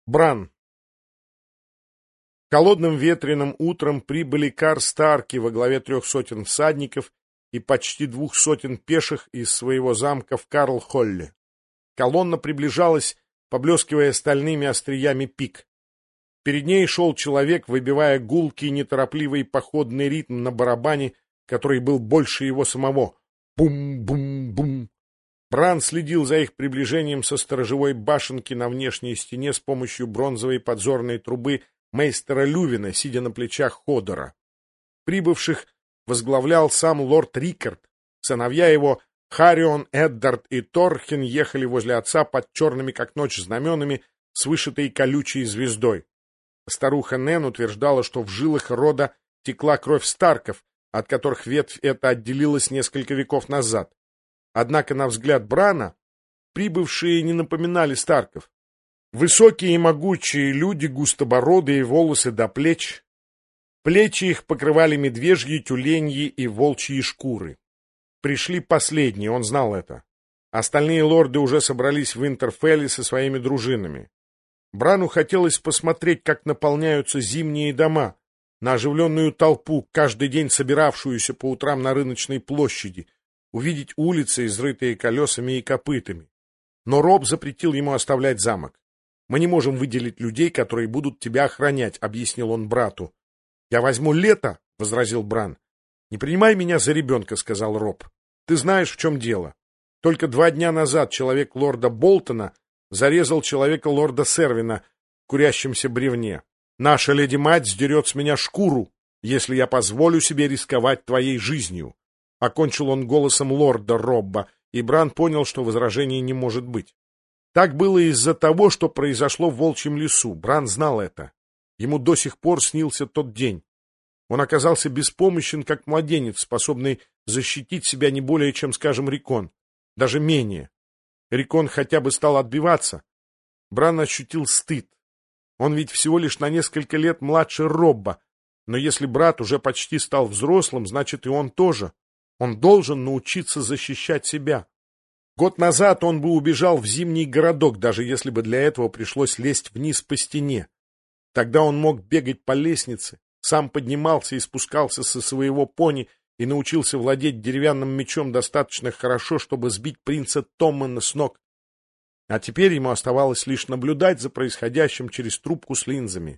Бран. Холодным ветреным утром прибыли Карстарки во главе 300 всадников и почти 200 пеших из своего замка в Карлхолле. Колонна приближалась, поблескивая стальными остриями пик. Перед ней шел человек, выбивая гулкий, неторопливый походный ритм на барабане, который был больше его самого. Бум-бум-бум. Бран следил за их приближением со сторожевой башенки на внешней стене с помощью бронзовой подзорной трубы мейстера Лювина, сидя на плечах Ходора. Прибывших возглавлял сам лорд Рикард. Сыновья его, Харион, Эддард и Торхен, ехали возле отца под черными как ночь знаменами с вышитой колючей звездой. Старуха Нэн утверждала, что в жилах рода текла кровь Старков, от которых ветвь эта отделилась несколько веков назад. Однако, на взгляд Брана, прибывшие не напоминали Старков. Высокие и могучие люди, густобородые, волосы до плеч. Плечи их покрывали медвежьи, тюленьи и волчьи шкуры. Пришли последние, он знал это. Остальные лорды уже собрались в Интерфелле со своими дружинами. Брану хотелось посмотреть, как наполняются зимние дома, на оживленную толпу, каждый день собиравшуюся по утрам на рыночной площади, увидеть улицы, изрытые колесами и копытами. Но Роб запретил ему оставлять замок. «Мы не можем выделить людей, которые будут тебя охранять», — объяснил он брату. «Я возьму Лето», — возразил Бран. «Не принимай меня за ребенка», — сказал Роб. «Ты знаешь, в чем дело. Только 2 дня назад человек лорда Болтона зарезал человека лорда Сервина в курящемся бревне. Наша леди-мать сдерет с меня шкуру, если я позволю себе рисковать твоей жизнью». Окончил он голосом лорда Робба, и Бран понял, что возражений не может быть. Так было из-за того, что произошло в Волчьем лесу. Бран знал это. Ему до сих пор снился тот день. Он оказался беспомощен, как младенец, способный защитить себя не более, чем, скажем, Рикон. Даже менее. Рикон хотя бы стал отбиваться. Бран ощутил стыд. Он ведь всего лишь на несколько лет младше Робба. Но если брат уже почти стал взрослым, значит и он тоже. Он должен научиться защищать себя. Год назад он бы убежал в зимний городок, даже если бы для этого пришлось лезть вниз по стене. Тогда он мог бегать по лестнице, сам поднимался и спускался со своего пони и научился владеть деревянным мечом достаточно хорошо, чтобы сбить принца Томмана с ног. А теперь ему оставалось лишь наблюдать за происходящим через трубку с линзами.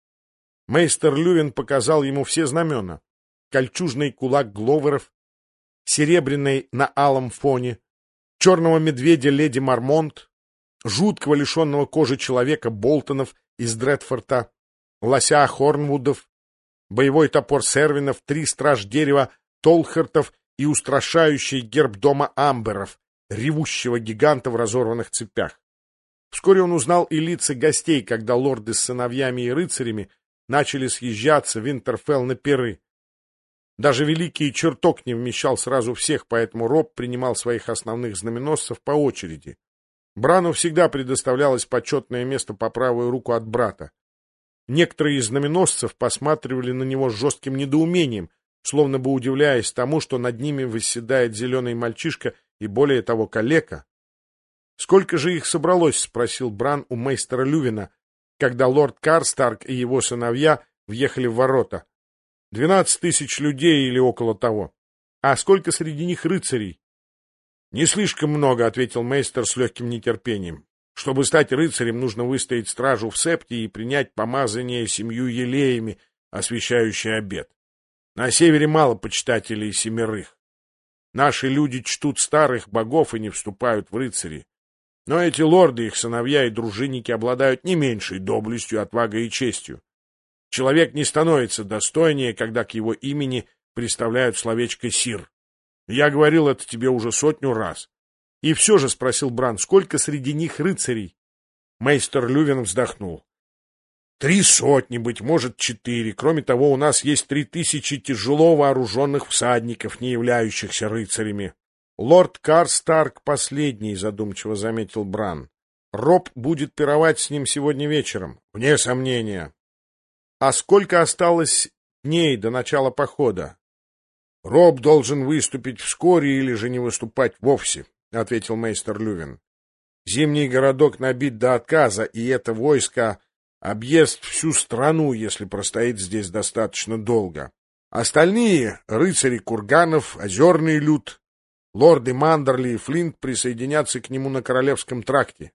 Мейстер Лювин показал ему все знамена. Кольчужный кулак Гловеров, серебряный на алом фоне, черного медведя леди Мармонт, жуткого лишенного кожи человека Болтонов из Дредфорта, лося Хорнвудов, боевой топор Сервинов, 3 страж дерева Толхартов и устрашающий герб дома Амберов, ревущего гиганта в разорванных цепях. Вскоре он узнал и лица гостей, когда лорды с сыновьями и рыцарями начали съезжаться в Интерфелл на пиры. Даже великий чертог не вмещал сразу всех, поэтому Роб принимал своих основных знаменосцев по очереди. Брану всегда предоставлялось почетное место по правую руку от брата. Некоторые из знаменосцев посматривали на него с жестким недоумением, словно бы удивляясь тому, что над ними восседает зеленый мальчишка и, более того, калека. «Сколько же их собралось?» — спросил Бран у мейстера Лювина, когда лорд Карстарк и его сыновья въехали в ворота. 12 000 людей или около того. А сколько среди них рыцарей? — Не слишком много, — ответил мейстер с легким нетерпением. — Чтобы стать рыцарем, нужно выстоять стражу в септе и принять помазание 7 елеями, освящающий обет. На севере мало почитателей 7. Наши люди чтут старых богов и не вступают в рыцари. Но эти лорды, их сыновья и дружинники обладают не меньшей доблестью, отвагой и честью. Человек не становится достойнее, когда к его имени приставляют словечко «сир». Я говорил это тебе уже 100 раз. И все же, — спросил Бран, — сколько среди них рыцарей? Мейстер Лювин вздохнул. 300, быть может, 4. Кроме того, у нас есть 3000 тяжело вооруженных всадников, не являющихся рыцарями. Лорд Карстарк последний, — задумчиво заметил Бран. Роб будет пировать с ним сегодня вечером. Вне сомнения. А сколько осталось дней до начала похода? — Роб должен выступить вскоре или же не выступать вовсе, — ответил мейстер Лювин. Зимний городок набит до отказа, и это войско объест всю страну, если простоит здесь достаточно долго. Остальные — рыцари курганов, озерный люд, лорды Мандерли и Флинт присоединятся к нему на Королевском тракте.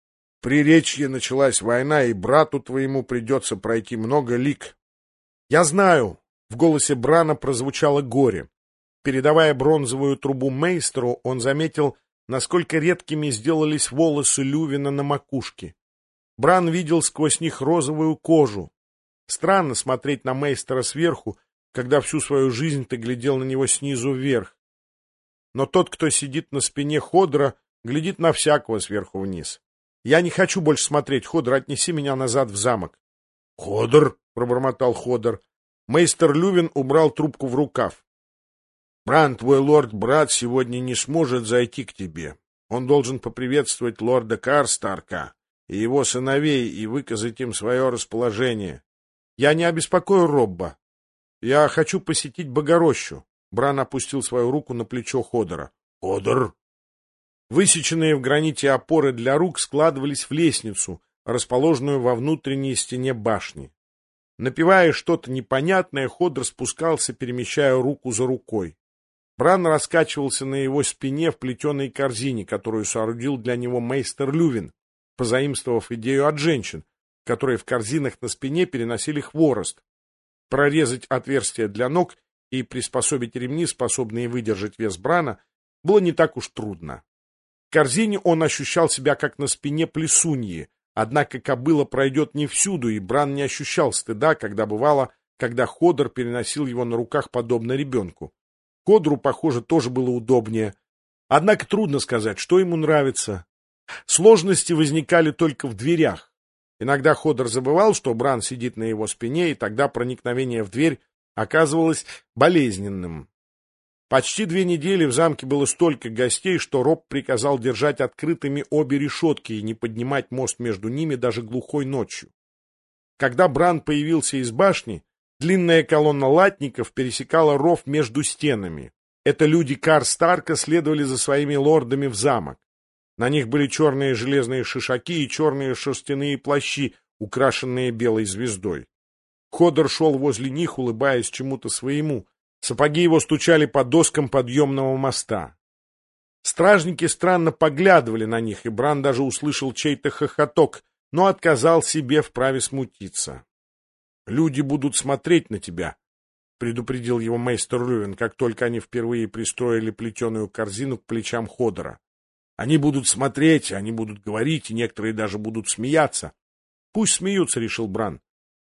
При Речье началась война, и брату твоему придется пройти много лиг. — Я знаю! — в голосе Брана прозвучало горе. Передавая бронзовую трубу мейстеру, он заметил, насколько редкими сделались волосы Лювина на макушке. Бран видел сквозь них розовую кожу. Странно смотреть на мейстера сверху, когда всю свою жизнь ты глядел на него снизу вверх. Но тот, кто сидит на спине Ходора, глядит на всякого сверху вниз. Я не хочу больше смотреть. Ходор, отнеси меня назад в замок. — Ходор, — пробормотал Ходор. Мейстер Лювин убрал трубку в рукав. — Бран, твой лорд-брат, сегодня не сможет зайти к тебе. Он должен поприветствовать лорда Карстарка и его сыновей и выказать им свое расположение. Я не обеспокою Робба. Я хочу посетить Богорощу. Бран опустил свою руку на плечо Ходора. — Ходор! Высеченные в граните опоры для рук складывались в лестницу, расположенную во внутренней стене башни. Напевая что-то непонятное, Ходор спускался, перемещая руку за рукой. Бран раскачивался на его спине в плетеной корзине, которую соорудил для него мейстер Лювин, позаимствовав идею от женщин, которые в корзинах на спине переносили хворост. Прорезать отверстия для ног и приспособить ремни, способные выдержать вес Брана, было не так уж трудно. В корзине он ощущал себя как на спине плесуньи, однако кобыла пройдет не всюду, и Бран не ощущал стыда, когда Ходор переносил его на руках подобно ребенку. Ходору, похоже, тоже было удобнее. Однако трудно сказать, что ему нравится. Сложности возникали только в дверях. Иногда Ходор забывал, что Бран сидит на его спине, и тогда проникновение в дверь оказывалось болезненным. Почти 2 недели в замке было столько гостей, что Роб приказал держать открытыми обе решетки и не поднимать мост между ними даже глухой ночью. Когда Бран появился из башни, длинная колонна латников пересекала ров между стенами. Это люди Карстарка следовали за своими лордами в замок. На них были черные железные шишаки и черные шерстяные плащи, украшенные белой звездой. Ходор шел возле них, улыбаясь чему-то своему. Сапоги его стучали по доскам подъемного моста. Стражники странно поглядывали на них, и Бран даже услышал чей-то хохоток, но отказал себе в праве смутиться. — Люди будут смотреть на тебя, — предупредил его мейстер Лювин, как только они впервые пристроили плетеную корзину к плечам Ходора. — Они будут смотреть, они будут говорить, и некоторые даже будут смеяться. — Пусть смеются, — решил Бран.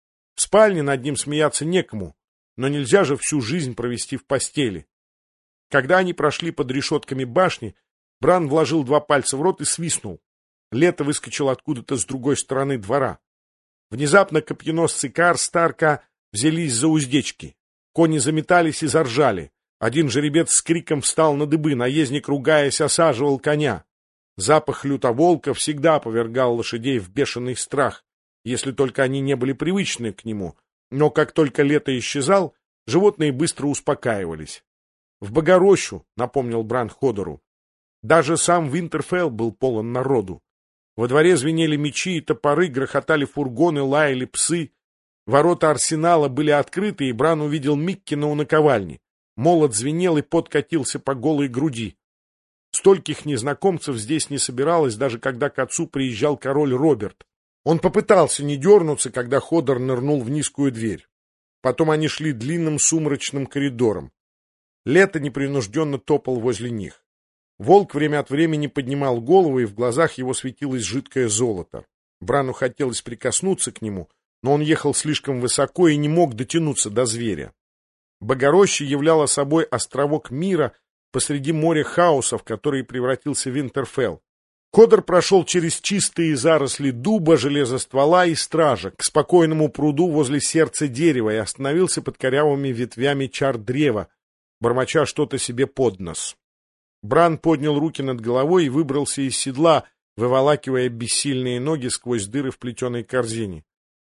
В спальне над ним смеяться некому. Но нельзя же всю жизнь провести в постели. Когда они прошли под решетками башни, Бран вложил 2 пальца в рот и свистнул. Лето выскочило откуда-то с другой стороны двора. Внезапно копьеносцы Карстарка взялись за уздечки. Кони заметались и заржали. Один жеребец с криком встал на дыбы, наездник, ругаясь, осаживал коня. Запах лютоволка всегда повергал лошадей в бешеный страх, если только они не были привычны к нему. Но как только лето исчезал, животные быстро успокаивались. — В Богорощу, — напомнил Бран Ходору. Даже сам Винтерфелл был полон народу. Во дворе звенели мечи и топоры, грохотали фургоны, лаяли псы. Ворота арсенала были открыты, и Бран увидел Миккена у наковальни. Молот звенел и пот катился по голой груди. Стольких незнакомцев здесь не собиралось, даже когда к отцу приезжал король Роберт. Он попытался не дернуться, когда Ходор нырнул в низкую дверь. Потом они шли длинным сумрачным коридором. Лето непринужденно топал возле них. Волк время от времени поднимал голову, и в глазах его светилось жидкое золото. Брану хотелось прикоснуться к нему, но он ехал слишком высоко и не мог дотянуться до зверя. Богороща являла собой островок мира посреди моря хаоса, в который превратился Винтерфелл. Ходор прошел через чистые заросли дуба, железоствола и стража к спокойному пруду возле сердца дерева и остановился под корявыми ветвями чар древа, бормоча что-то себе под нос. Бран поднял руки над головой и выбрался из седла, выволакивая бессильные ноги сквозь дыры в плетеной корзине.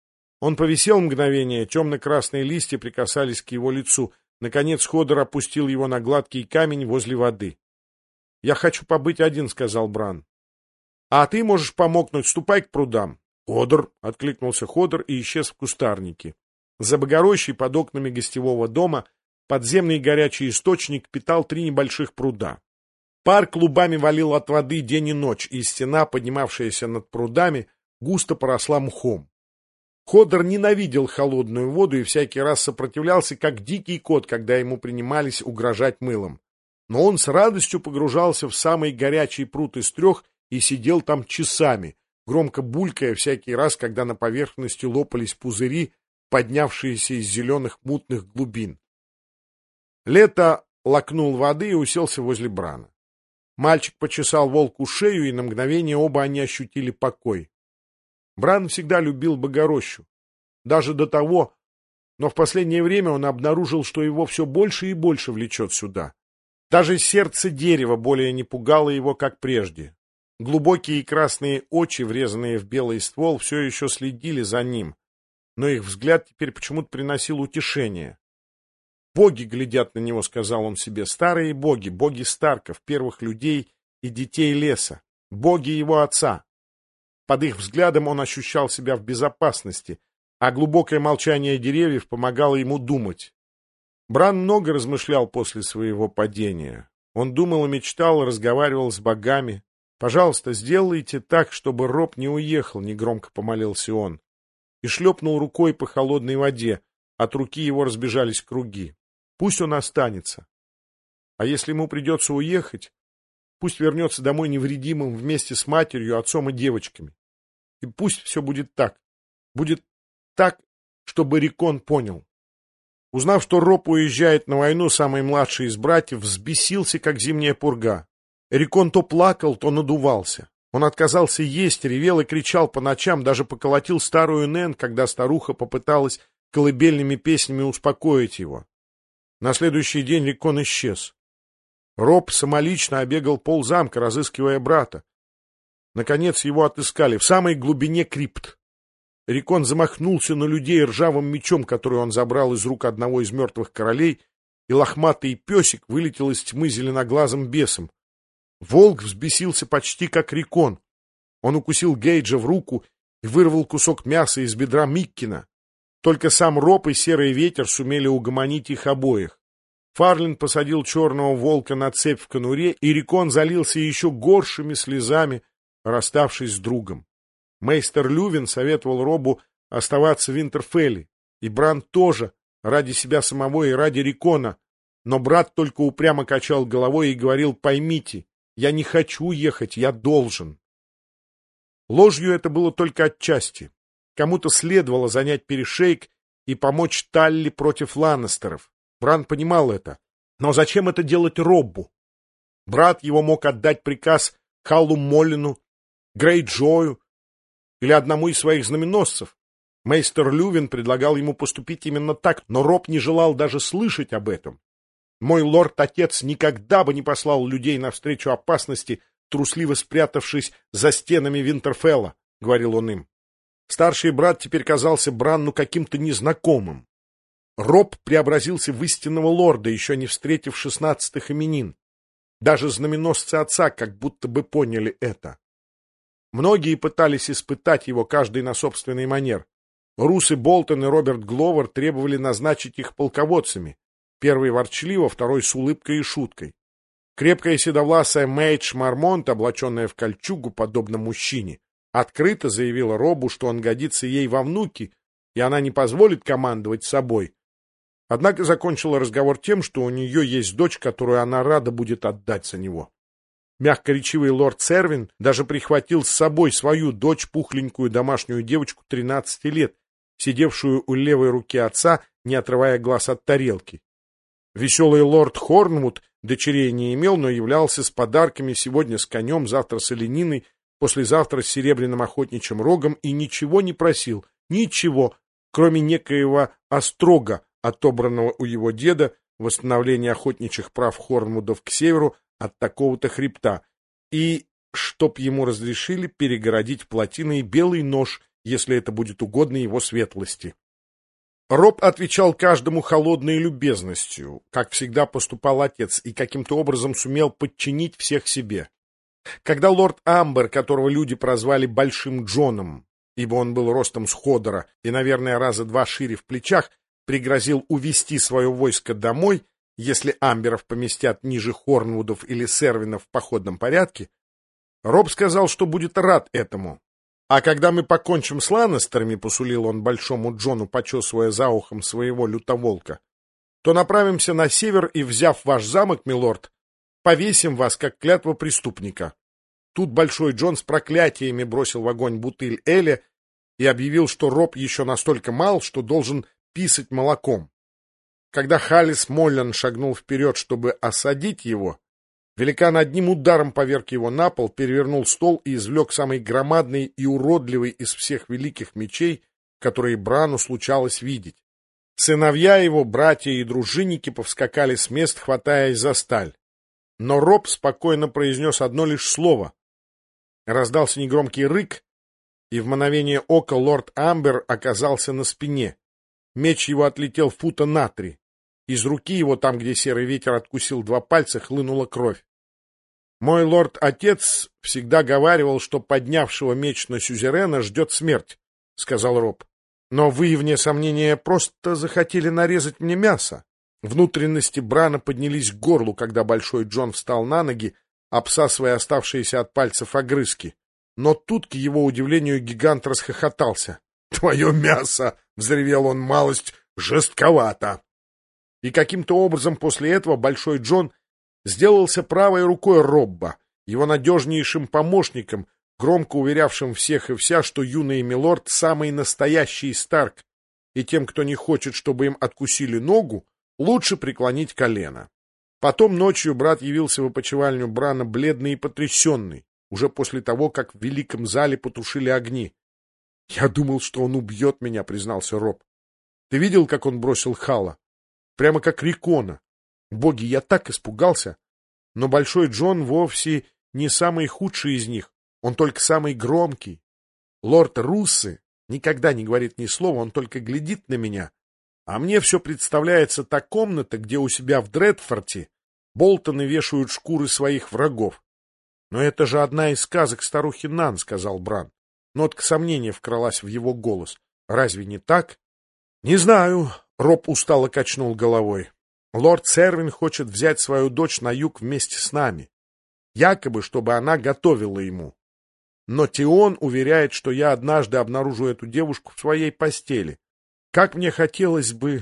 Он повисел мгновение, темно-красные листья прикасались к его лицу. Наконец Ходор опустил его на гладкий камень возле воды. — Я хочу побыть один, — сказал Бран. А ты можешь помокнуть, ступай к прудам. Ходор, — откликнулся Ходор и исчез в кустарнике. За Богорощей под окнами гостевого дома подземный горячий источник питал 3 небольших пруда. Пар клубами валил от воды день и ночь, и стена, поднимавшаяся над прудами, густо поросла мхом. Ходор ненавидел холодную воду и всякий раз сопротивлялся, как дикий кот, когда ему принимались угрожать мылом. Но он с радостью погружался в самый горячий пруд из 3 и сидел там часами, громко булькая всякий раз, когда на поверхности лопались пузыри, поднявшиеся из зеленых мутных глубин. Лето лакнул воды и уселся возле Брана. Мальчик почесал волку шею, и на мгновение оба они ощутили покой. Бран всегда любил Богорощу. Даже до того, но в последнее время он обнаружил, что его все больше и больше влечет сюда. Даже сердце дерева более не пугало его, как прежде. Глубокие красные очи, врезанные в белый ствол, все еще следили за ним, но их взгляд теперь почему-то приносил утешение. «Боги глядят на него», — сказал он себе, — «старые боги, боги Старков, первых людей и детей леса, боги его отца». Под их взглядом он ощущал себя в безопасности, а глубокое молчание деревьев помогало ему думать. Бран много размышлял после своего падения. Он думал и мечтал, разговаривал с богами. «Пожалуйста, сделайте так, чтобы Роб не уехал», — негромко помолился он. И шлепнул рукой по холодной воде. От руки его разбежались круги. Пусть он останется. А если ему придется уехать, пусть вернется домой невредимым вместе с матерью, отцом и девочками. И пусть все будет так, чтобы Рикон понял. Узнав, что Роб уезжает на войну, самый младший из братьев взбесился, как зимняя пурга. Рикон то плакал, то надувался. Он отказался есть, ревел и кричал по ночам, даже поколотил старую Нэн, когда старуха попыталась колыбельными песнями успокоить его. На следующий день Рикон исчез. Роб самолично обегал ползамка, разыскивая брата. Наконец его отыскали в самой глубине крипт. Рикон замахнулся на людей ржавым мечом, который он забрал из рук одного из мертвых королей, и лохматый песик вылетел из тьмы зеленоглазым бесом. Волк взбесился почти как Рикон. Он укусил Гейджа в руку и вырвал кусок мяса из бедра Миккина. Только сам Роб и Серый Ветер сумели угомонить их обоих. Фарлин посадил черного волка на цепь в конуре, и Рикон залился еще горшими слезами, расставшись с другом. Мейстер Лювин советовал Робу оставаться в Винтерфелле, и Бран тоже, ради себя самого и ради Рикона, но брат только упрямо качал головой и говорил: «Поймите, я не хочу ехать, я должен». Ложью это было только отчасти. Кому-то следовало занять перешейк и помочь Талли против Ланнестеров. Бран понимал это. Но зачем это делать Роббу? Брат его мог отдать приказ Халлу Моллину, Грейджою или одному из своих знаменосцев. Мейстер Лювин предлагал ему поступить именно так, но Роб не желал даже слышать об этом. «Мой лорд-отец никогда бы не послал людей навстречу опасности, трусливо спрятавшись за стенами Винтерфелла», — говорил он им. Старший брат теперь казался Бранну каким-то незнакомым. Роб преобразился в истинного лорда, еще не встретив 16-х именин. Даже знаменосцы отца как будто бы поняли это. Многие пытались испытать его, каждый на собственный манер. Рус и Болтон и Роберт Гловер требовали назначить их полководцами. Первый ворчливо, второй с улыбкой и шуткой. Крепкая седовласая Мэйдж Мармонт, облаченная в кольчугу, подобно мужчине, открыто заявила Робу, что он годится ей во внуки, и она не позволит командовать собой. Однако закончила разговор тем, что у нее есть дочь, которую она рада будет отдать за него. Мягкоречивый лорд Сервин даже прихватил с собой свою дочь, пухленькую домашнюю девочку 13 лет, сидевшую у левой руки отца, не отрывая глаз от тарелки. Веселый лорд Хорнвуд дочерей не имел, но являлся с подарками: сегодня с конем, завтра с олениной, послезавтра с серебряным охотничьим рогом, и ничего не просил, ничего, кроме некоего острога, отобранного у его деда, восстановления охотничьих прав Хорнвудов к северу от такого-то хребта, и чтоб ему разрешили перегородить плотиной белый нож, если это будет угодно его светлости. Роб отвечал каждому холодной любезностью, как всегда поступал отец, и каким-то образом сумел подчинить всех себе. Когда лорд Амбер, которого люди прозвали Большим Джоном, ибо он был ростом с Ходора и, наверное, раза два шире в плечах, пригрозил увести свое войско домой, если Амберов поместят ниже Хорнвудов или Сервинов в походном порядке, Роб сказал, что будет рад этому. А когда мы покончим с Ланнестерами, посулил он Большому Джону, почесывая за ухом своего лютоволка, то направимся на север и, взяв ваш замок, милорд, повесим вас, как клятва преступника. Тут Большой Джон с проклятиями бросил в огонь бутыль эля и объявил, что Роб еще настолько мал, что должен писать молоком. Когда Халлис Моллен шагнул вперед, чтобы осадить его, великан одним ударом поверг его на пол, перевернул стол и извлек самый громадный и уродливый из всех великих мечей, которые Брану случалось видеть. Сыновья его, братья и дружинники повскакали с мест, хватаясь за сталь. Но Роб спокойно произнес одно лишь слово. Раздался негромкий рык, и в мгновение ока лорд Амбер оказался на спине. Меч его отлетел фута на 3. Из руки его, там, где серый ветер откусил 2 пальца, хлынула кровь. Мой лорд-отец всегда говаривал, что поднявшего меч на сюзерена ждет смерть, — сказал Роб. Но вы, вне сомнения, просто захотели нарезать мне мясо. Внутренности Брана поднялись к горлу, когда Большой Джон встал на ноги, обсасывая оставшиеся от пальцев огрызки. Но тут, к его удивлению, гигант расхохотался. — Твое мясо! — взревел он, — малость жестковато. И каким-то образом после этого Большой Джон сделался правой рукой Робба, его надежнейшим помощником, громко уверявшим всех и вся, что юный милорд — самый настоящий Старк, и тем, кто не хочет, чтобы им откусили ногу, лучше преклонить колено. Потом ночью брат явился в опочивальню Брана бледный и потрясенный, уже после того, как в великом зале потушили огни. — Я думал, что он убьет меня, — признался Роб. — Ты видел, как он бросил Хала? Прямо как Рикона. Боги, я так испугался. Но Большой Джон вовсе не самый худший из них, он только самый громкий. Лорд Руссы никогда не говорит ни слова, он только глядит на меня. А мне все представляется та комната, где у себя в Дредфорте Болтоны вешают шкуры своих врагов. — Но это же одна из сказок старухи Нан, — сказал Бран. Нотка сомнения вкралась в его голос. — Разве не так? — Не знаю, — Роб устало качнул головой. — Лорд Сервин хочет взять свою дочь на юг вместе с нами. Якобы, чтобы она готовила ему. Но Тион уверяет, что я однажды обнаружу эту девушку в своей постели. Как мне хотелось бы,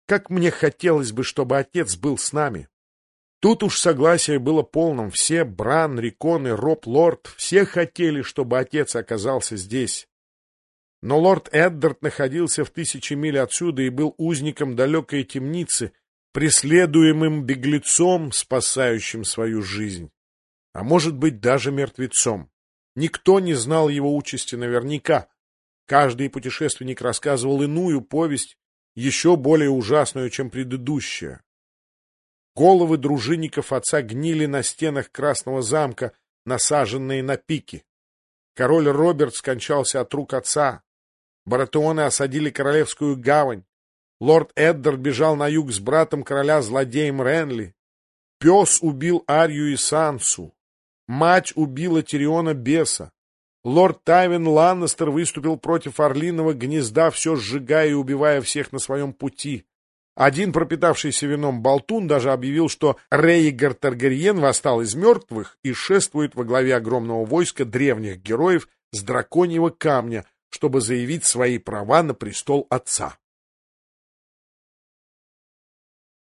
чтобы отец был с нами. Тут уж согласие было полным. Все, Бран, Рикон и Роб Лорд, все хотели, чтобы отец оказался здесь. Но лорд Эддард находился в 1000 миль отсюда и был узником далекой темницы, преследуемым беглецом, спасающим свою жизнь. А может быть, даже мертвецом. Никто не знал его участи наверняка. Каждый путешественник рассказывал иную повесть, еще более ужасную, чем предыдущая. Головы дружинников отца гнили на стенах Красного замка, насаженные на пики. Король Роберт скончался от рук отца. Баратеоны осадили Королевскую гавань. Лорд Эддард бежал на юг с братом короля злодеем Ренли. Пес убил Арью и Сансу. Мать убила Тириона Беса. Лорд Тайвин Ланнестер выступил против Орлиного гнезда, все сжигая и убивая всех на своем пути. Один пропитавшийся вином болтун даже объявил, что Рейгар Таргарьен восстал из мертвых и шествует во главе огромного войска древних героев с драконьего камня, чтобы заявить свои права на престол отца.